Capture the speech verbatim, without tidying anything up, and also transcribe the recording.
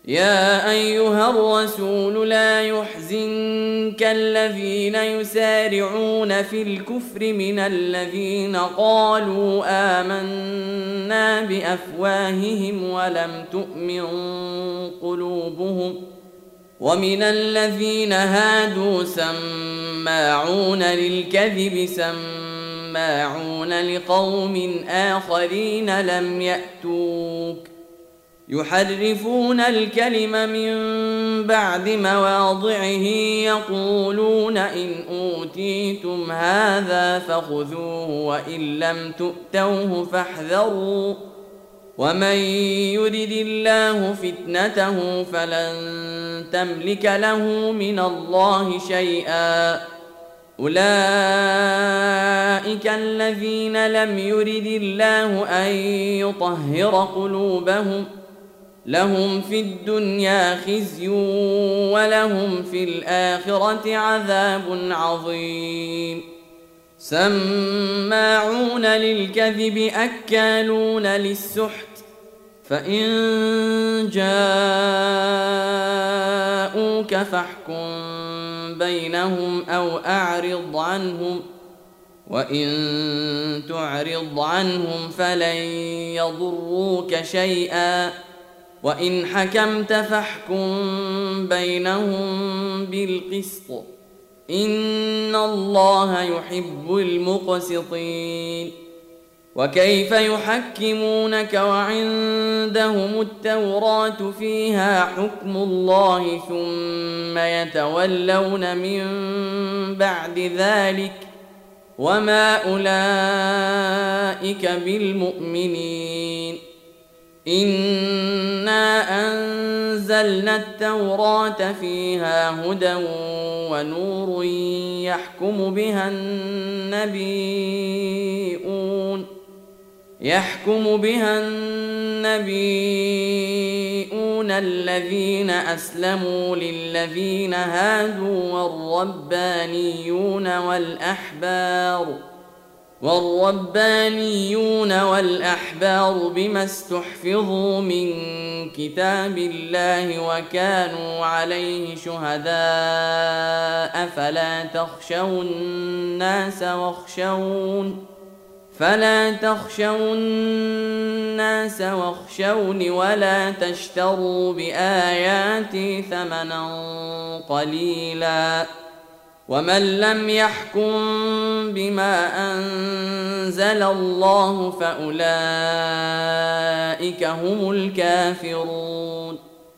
يا أيها الرسول لا يحزنك الذين يسارعون في الكفر من الذين قالوا آمنا بأفواههم ولم تؤمن قلوبهم ومن الذين هادوا سماعون للكذب سماعون لقوم آخرين لم يأتوك يحرفون الكلم من بعد مواضعه يقولون إن أوتيتم هذا فخذوه وإن لم تؤتوه فاحذروا ومن يرد الله فتنته فلن تملك له من الله شيئا أولئك الذين لم يرد الله أن يطهر قلوبهم لهم في الدنيا خزي ولهم في الآخرة عذاب عظيم سماعون للكذب أكالون للسحت فإن جاءوك فاحكم بينهم أو أعرض عنهم وإن تعرض عنهم فلن يضروك شيئا وإن حكمت فاحكم بينهم بالقسط إن الله يحب المقسطين وكيف يحكمونك وعندهم التوراة فيها حكم الله ثم يتولون من بعد ذلك وما أولئك بالمؤمنين إنا أنزلنا التوراة فيها هدى ونور يحكم بها النبيون يحكم بها النبيون الذين أسلموا للذين هادوا والربانيون والأحبار والربانيون والأحبار بما استحفظوا من كتاب الله وكانوا عليه شهداء فلا تخشوا الناس واخشون فلا تخشوا الناس واخشوني ولا تشتروا بآياتي ثمنا قليلا ومن لم يحكم بما أنزل الله فأولئك هم الكافرون